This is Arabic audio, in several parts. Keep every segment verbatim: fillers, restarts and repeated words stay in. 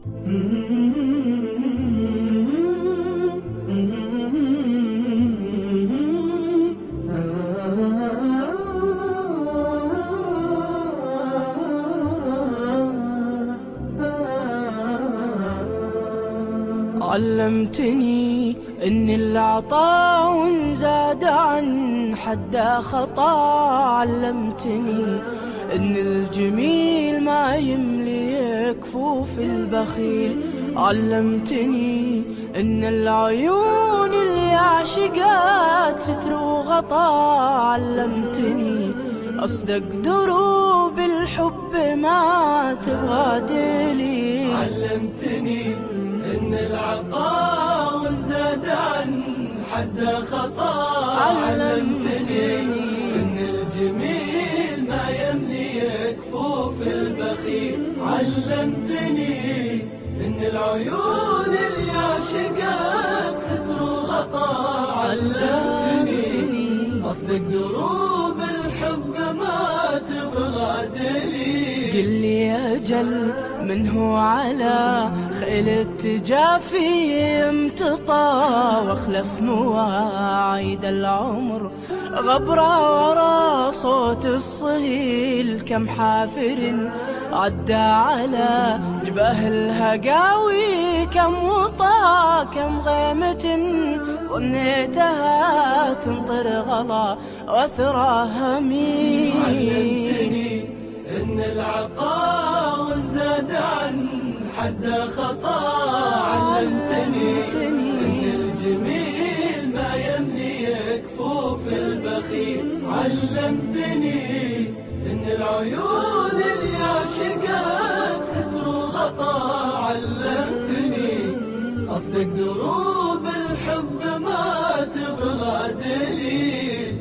علمتني ان العطاء وانزاد عن حده خطا. علمتني ان الجميل ما يملي كفوف البخيل. علمتني ان العيون اللي عشقت ستر وغطاء. علمتني اصدق دروب الحب ما تبادلي. علمتني إن العطاء وانزاد عن حده خطا. علمتني إن الجميل ما يملي كفوف البخيل. علمتني إن العيون اللي عشقت ستر وغطاء. علمتني أصدق دروب الحب ما تبغادلي. قل لي أجل من هو على خيل التجافي امتطى واخلف مواعيد العمر غبرة ورا صوت الصهيل. كم حافر عدى على جباه الهقاوي. كم وطا كم غيمة ظنيتها تمطر غلا وثرى همي. علمتني إن العطاء وانزاد عن حده خطا. علمتني إن الجميل ما يملي كفوف البخيل. علمتني إن العيون اللي عشقت ستر وغطاء. علمتني أصدق دروب الحب ما تبغادلي.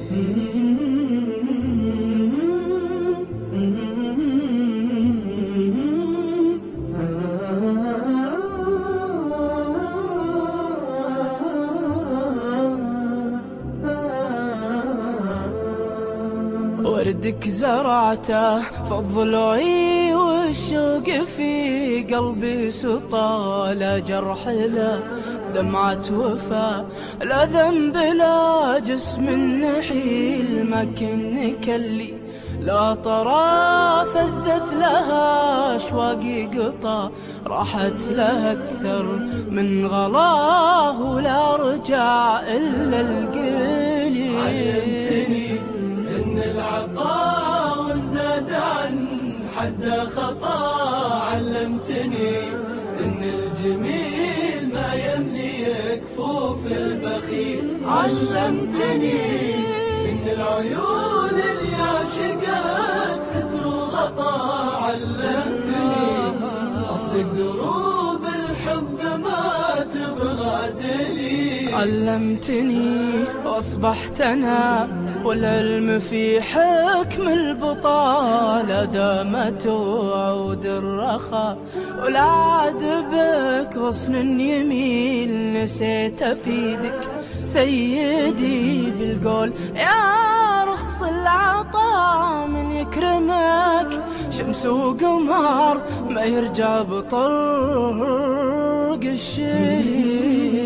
وردك زرعته في الضلوعي والشوق في قلبي سطى. لا جرح لا دمعة وفا لا ذنب لا جسم نحيل. ما كن كلي لا طرا فزت لها أشواقي قطا. راحت لها أكثر من غلاه ولا رجع إلا القليل. علمتني إن العطاء وانزاد عن حده خطا. علمتني إن الجميل ما يملي كفوف البخيل. علمتني إن العيون اللي عشقت ستر وغطاء. علمتني أصدق دروب الحب ما تبغادلي. علمتني واصبحت انا والعلم في حكم البطالة. دامت وعود الرخاء ولا عاد بك غصن يميل. نسيت افيدك سيدي بالقول يا رخص العطاء. من يكرمك شمس وقمر ما يرجع بطرق الشيل.